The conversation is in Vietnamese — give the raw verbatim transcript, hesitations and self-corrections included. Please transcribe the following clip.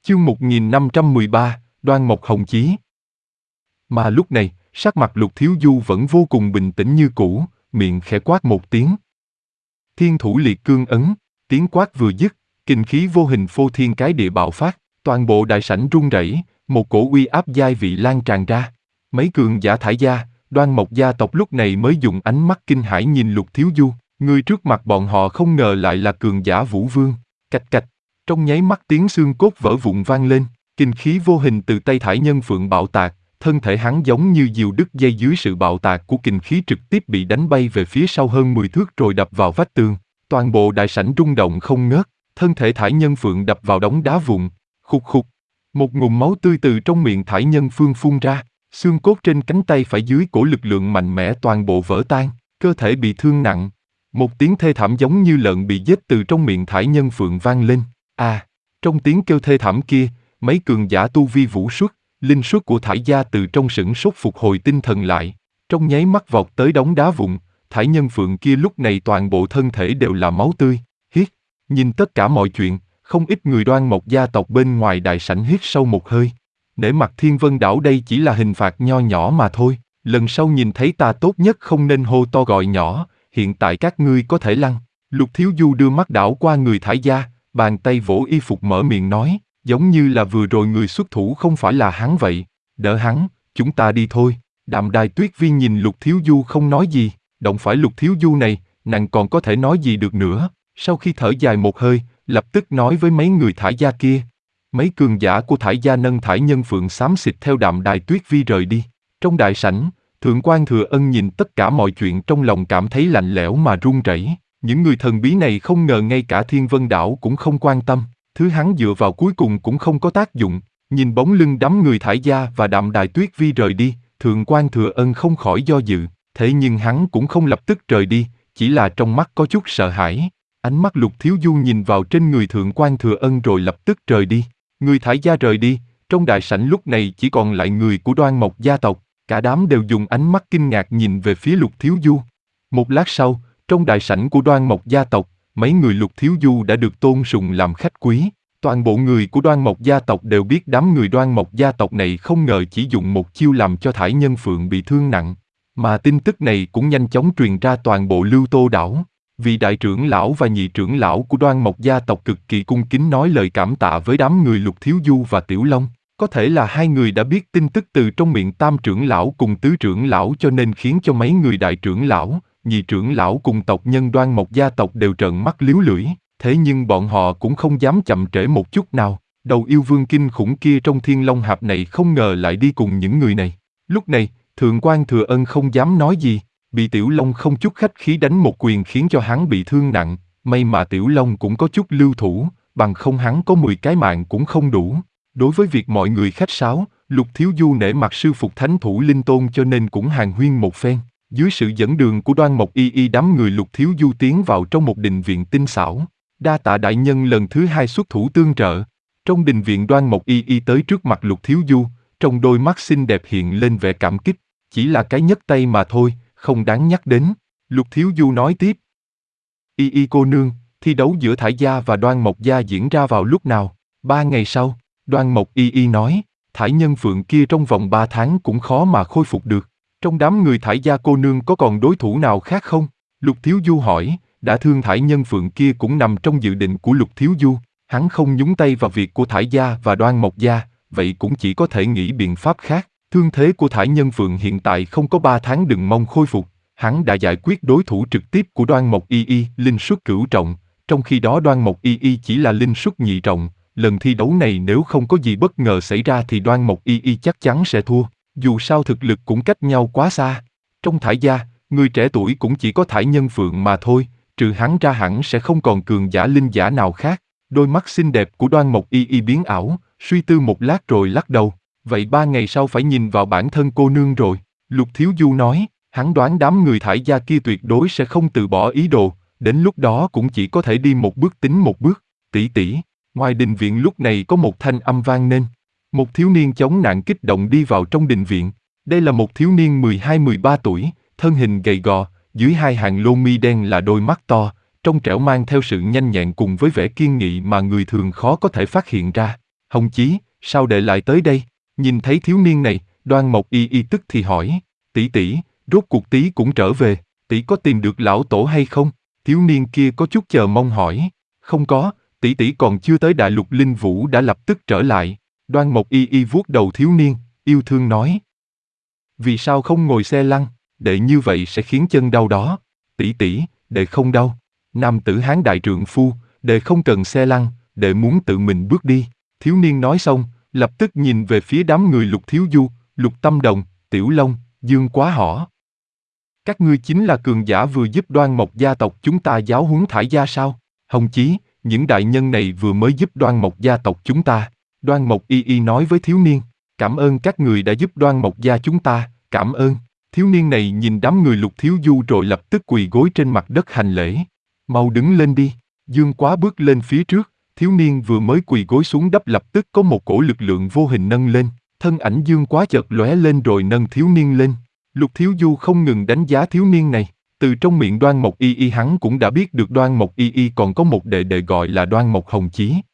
Chương một nghìn năm trăm mười ba, Đoan Mộc Hồng Chí. Mà lúc này, sắc mặt Lục Thiếu Du vẫn vô cùng bình tĩnh như cũ, miệng khẽ quát một tiếng. Thiên thủ liệt cương ấn, tiếng quát vừa dứt, kinh khí vô hình phô thiên cái địa bạo phát, toàn bộ đại sảnh rung rẩy, một cổ uy áp giai vị lan tràn ra. Mấy cường giả Thải gia, Đoan Mộc gia tộc lúc này mới dùng ánh mắt kinh hãi nhìn Lục Thiếu Du, người trước mặt bọn họ không ngờ lại là cường giả Vũ Vương. Cạch cạch, trong nháy mắt tiếng xương cốt vỡ vụn vang lên, kinh khí vô hình từ tay Thải Nhân Phượng bạo tạc, thân thể hắn giống như diều đứt dây dưới sự bạo tạc của kinh khí trực tiếp bị đánh bay về phía sau hơn mười thước rồi đập vào vách tường. Toàn bộ đại sảnh rung động không ngớt, thân thể Thải Nhân Phượng đập vào đống đá vụn, khục khục. Một ngụm máu tươi từ trong miệng Thải Nhân Phương phun ra, xương cốt trên cánh tay phải dưới cổ lực lượng mạnh mẽ toàn bộ vỡ tan, cơ thể bị thương nặng. Một tiếng thê thảm giống như lợn bị giết từ trong miệng Thải Nhân Phượng vang lên. À, trong tiếng kêu thê thảm kia, mấy cường giả tu vi vũ xuất, linh xuất của Thải gia từ trong sửng sốt phục hồi tinh thần lại, trong nháy mắt vọt tới đống đá vụn. Thải Nhân Phượng kia lúc này toàn bộ thân thể đều là máu tươi. Hít, nhìn tất cả mọi chuyện, không ít người Đoan Mộc gia tộc bên ngoài đại sảnh hít sâu một hơi. Nể mặt Thiên Vân Đảo đây chỉ là hình phạt nho nhỏ mà thôi, lần sau nhìn thấy ta tốt nhất không nên hô to gọi nhỏ, hiện tại các ngươi có thể lăn. Lục Thiếu Du đưa mắt đảo qua người Thải gia, bàn tay vỗ y phục mở miệng nói, giống như là vừa rồi người xuất thủ không phải là hắn vậy. Đỡ hắn, chúng ta đi thôi. Đạm Đài Tuyết Vi nhìn Lục Thiếu Du không nói gì, động phải Lục Thiếu Du này, nàng còn có thể nói gì được nữa. Sau khi thở dài một hơi, lập tức nói với mấy người Thải gia kia. Mấy cường giả của Thải gia nâng Thải Nhân Phượng xám xịt theo Đạm Đài Tuyết Vi rời đi. Trong đại sảnh, Thượng quan Thừa Ân nhìn tất cả mọi chuyện trong lòng cảm thấy lạnh lẽo mà run rẩy. Những người thần bí này không ngờ ngay cả Thiên Vân Đảo cũng không quan tâm, thứ hắn dựa vào cuối cùng cũng không có tác dụng. Nhìn bóng lưng đám người Thải gia và Đạm Đài Tuyết Vi rời đi, Thượng quan Thừa Ân không khỏi do dự, thế nhưng hắn cũng không lập tức rời đi, chỉ là trong mắt có chút sợ hãi. Ánh mắt Lục Thiếu Du nhìn vào trên người Thượng quan Thừa Ân rồi lập tức rời đi. Người Thải gia rời đi, trong đại sảnh lúc này chỉ còn lại người của Đoan Mộc gia tộc, cả đám đều dùng ánh mắt kinh ngạc nhìn về phía Lục Thiếu Du. Một lát sau, trong đại sảnh của Đoan Mộc gia tộc, mấy người Lục Thiếu Du đã được tôn sùng làm khách quý. Toàn bộ người của Đoan Mộc gia tộc đều biết đám người Đoan Mộc gia tộc này không ngờ chỉ dùng một chiêu làm cho Thải Nhân Phượng bị thương nặng. Mà tin tức này cũng nhanh chóng truyền ra toàn bộ Lưu Tô đảo. Vị đại trưởng lão và nhị trưởng lão của Đoan Mộc gia tộc cực kỳ cung kính nói lời cảm tạ với đám người Lục Thiếu Du và Tiểu Long. Có thể là hai người đã biết tin tức từ trong miệng tam trưởng lão cùng tứ trưởng lão cho nên khiến cho mấy người đại trưởng lão, nhị trưởng lão cùng tộc nhân Đoan Mộc gia tộc đều trợn mắt líu lưỡi. Thế nhưng bọn họ cũng không dám chậm trễ một chút nào. Đầu yêu vương kinh khủng kia trong Thiên Long Hạp này không ngờ lại đi cùng những người này. Lúc này, Thượng quan Thừa Ân không dám nói gì. Bị Tiểu Long không chút khách khí đánh một quyền khiến cho hắn bị thương nặng, may mà Tiểu Long cũng có chút lưu thủ, bằng không hắn có mười cái mạng cũng không đủ. Đối với việc mọi người khách sáo, Lục Thiếu Du nể mặt sư phục thánh thủ linh tôn cho nên cũng hàn huyên một phen. Dưới sự dẫn đường của Đoan Mộc Y Y đám người Lục Thiếu Du tiến vào trong một đình viện tinh xảo. Đa tạ đại nhân lần thứ hai xuất thủ tương trợ. Trong đình viện Đoan Mộc Y Y tới trước mặt Lục Thiếu Du, trong đôi mắt xinh đẹp hiện lên vẻ cảm kích, chỉ là cái nhấc tay mà thôi, không đáng nhắc đến. Lục Thiếu Du nói tiếp. Y Y cô nương, thi đấu giữa Thải gia và Đoan Mộc gia diễn ra vào lúc nào? Ba ngày sau, Đoan Mộc Y Y nói, Thải Nhân Phượng kia trong vòng ba tháng cũng khó mà khôi phục được. Trong đám người Thải gia cô nương có còn đối thủ nào khác không? Lục Thiếu Du hỏi, đã thương Thải Nhân Phượng kia cũng nằm trong dự định của Lục Thiếu Du. Hắn không nhúng tay vào việc của Thải gia và Đoan Mộc gia, vậy cũng chỉ có thể nghĩ biện pháp khác. Thương thế của Thải Nhân Phượng hiện tại không có ba tháng đừng mong khôi phục. Hắn đã giải quyết đối thủ trực tiếp của Đoan Mộc Y Y, linh xuất cửu trọng, trong khi đó Đoan Mộc Y Y chỉ là linh xuất nhị trọng. Lần thi đấu này nếu không có gì bất ngờ xảy ra thì Đoan Mộc Y Y chắc chắn sẽ thua. Dù sao thực lực cũng cách nhau quá xa. Trong Thải gia, người trẻ tuổi cũng chỉ có Thải Nhân Phượng mà thôi, trừ hắn ra hẳn sẽ không còn cường giả linh giả nào khác. Đôi mắt xinh đẹp của Đoan Mộc Y Y biến ảo, suy tư một lát rồi lắc đầu. Vậy ba ngày sau phải nhìn vào bản thân cô nương rồi. Lục Thiếu Du nói, hắn đoán đám người Thải gia kia tuyệt đối sẽ không từ bỏ ý đồ, đến lúc đó cũng chỉ có thể đi một bước tính một bước. Tỷ tỷ, ngoài đình viện lúc này có một thanh âm vang lên. Một thiếu niên chống nạn kích động đi vào trong đình viện. Đây là một thiếu niên mười hai mười ba tuổi, thân hình gầy gò, dưới hai hàng lông mi đen là đôi mắt to, trong trẻo mang theo sự nhanh nhẹn cùng với vẻ kiên nghị mà người thường khó có thể phát hiện ra. Hồng Chí, sao đệ lại tới đây? Nhìn thấy thiếu niên này, Đoan Mộc Y Y tức thì hỏi, tỷ tỷ, rốt cuộc tí cũng trở về, tỷ có tìm được lão tổ hay không? Thiếu niên kia có chút chờ mong hỏi, không có, tỷ tỷ còn chưa tới Đại Lục Linh Vũ đã lập tức trở lại. Đoan Mộc Y Y vuốt đầu thiếu niên, yêu thương nói, vì sao không ngồi xe lăn, đệ như vậy sẽ khiến chân đau đó. Tỷ tỷ, đệ không đau. Nam tử hán đại trượng phu, đệ không cần xe lăn, đệ muốn tự mình bước đi. Thiếu niên nói xong, lập tức nhìn về phía đám người Lục Thiếu Du, Lục Tâm Đồng, Tiểu Long, Dương Quá Hỏ. Các ngươi chính là cường giả vừa giúp Đoan Mộc gia tộc chúng ta giáo huấn Thải gia sao? Hồng Chí, những đại nhân này vừa mới giúp Đoan Mộc gia tộc chúng ta. Đoan Mộc Y Y nói với thiếu niên, cảm ơn các người đã giúp Đoan Mộc gia chúng ta, cảm ơn. Thiếu niên này nhìn đám người Lục Thiếu Du rồi lập tức quỳ gối trên mặt đất hành lễ. Mau đứng lên đi. Dương Quá bước lên phía trước, thiếu niên vừa mới quỳ gối xuống đất lập tức có một cổ lực lượng vô hình nâng lên, thân ảnh Dương Quá chợt lóe lên rồi nâng thiếu niên lên. Lục Thiếu Du không ngừng đánh giá thiếu niên này, từ trong miệng Đoan Mộc Y Y hắn cũng đã biết được Đoan Mộc Y Y còn có một đệ đệ gọi là Đoan Mộc Hồng Chí.